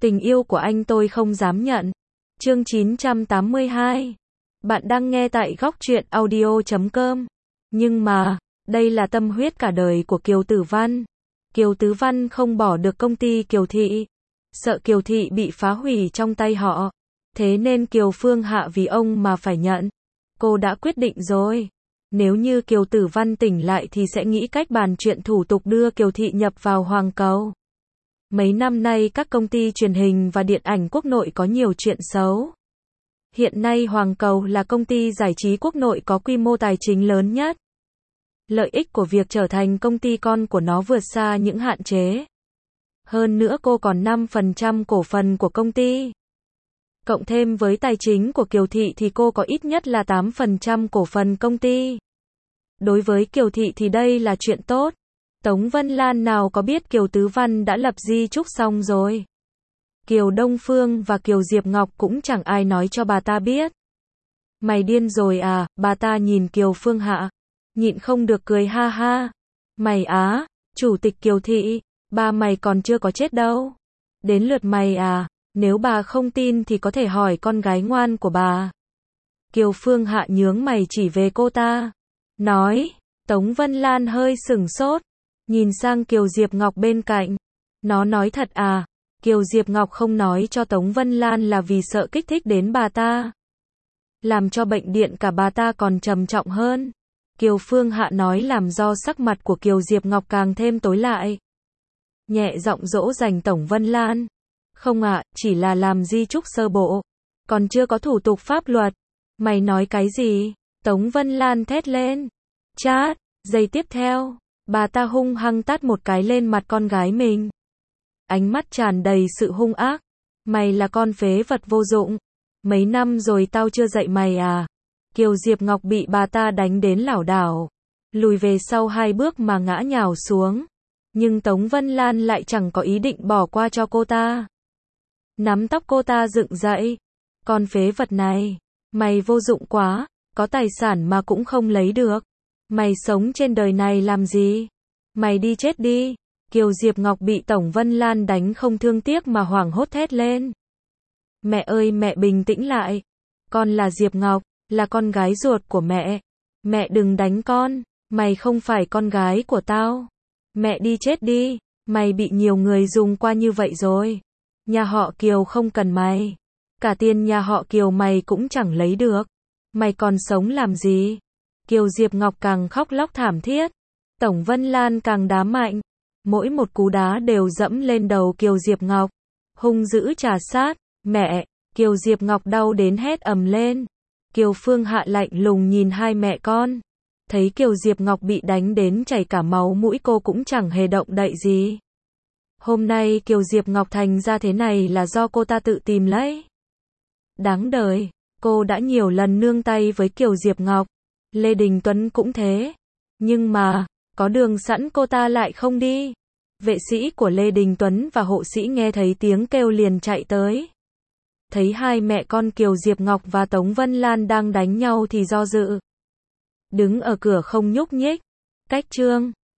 Tình yêu của anh tôi không dám nhận. Chương 982. Bạn đang nghe tại góc truyện audio.com. Nhưng mà, đây là tâm huyết cả đời của Kiều Tử Văn. Kiều Tứ Văn không bỏ được công ty Kiều Thị. Sợ Kiều Thị bị phá hủy trong tay họ. Thế nên Kiều Phương Hạ vì ông mà phải nhận. Cô đã quyết định rồi. Nếu như Kiều Tử Văn tỉnh lại thì sẽ nghĩ cách bàn chuyện thủ tục đưa Kiều Thị nhập vào Hoàng Cầu. Mấy năm nay các công ty truyền hình và điện ảnh quốc nội có nhiều chuyện xấu. Hiện nay Hoàng Cầu là công ty giải trí quốc nội có quy mô tài chính lớn nhất. Lợi ích của việc trở thành công ty con của nó vượt xa những hạn chế. Hơn nữa cô còn 5% cổ phần của công ty. Cộng thêm với tài chính của Kiều Thị thì cô có ít nhất là 8% cổ phần công ty. Đối với Kiều Thị thì đây là chuyện tốt. Tống Vân Lan nào có biết Kiều Tứ Văn đã lập di chúc xong rồi. Kiều Đông Phương và Kiều Diệp Ngọc cũng chẳng ai nói cho bà ta biết. Mày điên rồi à, bà ta nhìn Kiều Phương Hạ. Nhịn không được cười ha ha. Mày á, chủ tịch Kiều Thị, ba mày còn chưa có chết đâu. Đến lượt mày à, nếu bà không tin thì có thể hỏi con gái ngoan của bà. Kiều Phương Hạ nhướng mày chỉ về cô ta. Nói, Tống Vân Lan hơi sửng sốt. Nhìn sang Kiều Diệp Ngọc bên cạnh. Nó nói thật à? Kiều Diệp Ngọc không nói cho Tống Vân Lan là vì sợ kích thích đến bà ta. Làm cho bệnh điện cả bà ta còn trầm trọng hơn. Kiều Phương Hạ nói làm do sắc mặt của Kiều Diệp Ngọc càng thêm tối lại. Nhẹ giọng dỗ dành Tống Vân Lan. Không ạ, chỉ là làm di chúc sơ bộ. Còn chưa có thủ tục pháp luật. Mày nói cái gì? Tống Vân Lan thét lên. Chát, giây tiếp theo. Bà ta hung hăng tát một cái lên mặt con gái mình. Ánh mắt tràn đầy sự hung ác. Mày là con phế vật vô dụng. Mấy năm rồi tao chưa dạy mày à? Kiều Diệp Ngọc bị bà ta đánh đến lảo đảo. Lùi về sau 2 bước mà ngã nhào xuống. Nhưng Tống Vân Lan lại chẳng có ý định bỏ qua cho cô ta. Nắm tóc cô ta dựng dậy. Con phế vật này. Mày vô dụng quá. Có tài sản mà cũng không lấy được. Mày sống trên đời này làm gì? Mày đi chết đi. Kiều Diệp Ngọc bị Tống Vân Lan đánh không thương tiếc mà hoảng hốt thét lên. Mẹ ơi mẹ bình tĩnh lại. Con là Diệp Ngọc, là con gái ruột của mẹ. Mẹ đừng đánh con, mày không phải con gái của tao. Mẹ đi chết đi, mày bị nhiều người dùng qua như vậy rồi. Nhà họ Kiều không cần mày. Cả tiền nhà họ Kiều mày cũng chẳng lấy được. Mày còn sống làm gì? Kiều Diệp Ngọc càng khóc lóc thảm thiết. Tống Vân Lan càng đá mạnh. Mỗi một cú đá đều dẫm lên đầu Kiều Diệp Ngọc. Hung dữ trà sát. Mẹ! Kiều Diệp Ngọc đau đến hét ầm lên. Kiều Phương Hạ lạnh lùng nhìn hai mẹ con. Thấy Kiều Diệp Ngọc bị đánh đến chảy cả máu mũi cô cũng chẳng hề động đậy gì. Hôm nay Kiều Diệp Ngọc thành ra thế này là do cô ta tự tìm lấy. Đáng đời. Cô đã nhiều lần nương tay với Kiều Diệp Ngọc. Lê Đình Tuấn cũng thế. Nhưng mà, có đường sẵn cô ta lại không đi. Vệ sĩ của Lê Đình Tuấn và hộ sĩ nghe thấy tiếng kêu liền chạy tới. Thấy hai mẹ con Kiều Diệp Ngọc và Tống Vân Lan đang đánh nhau thì do dự. Đứng ở cửa không nhúc nhích. Cách chương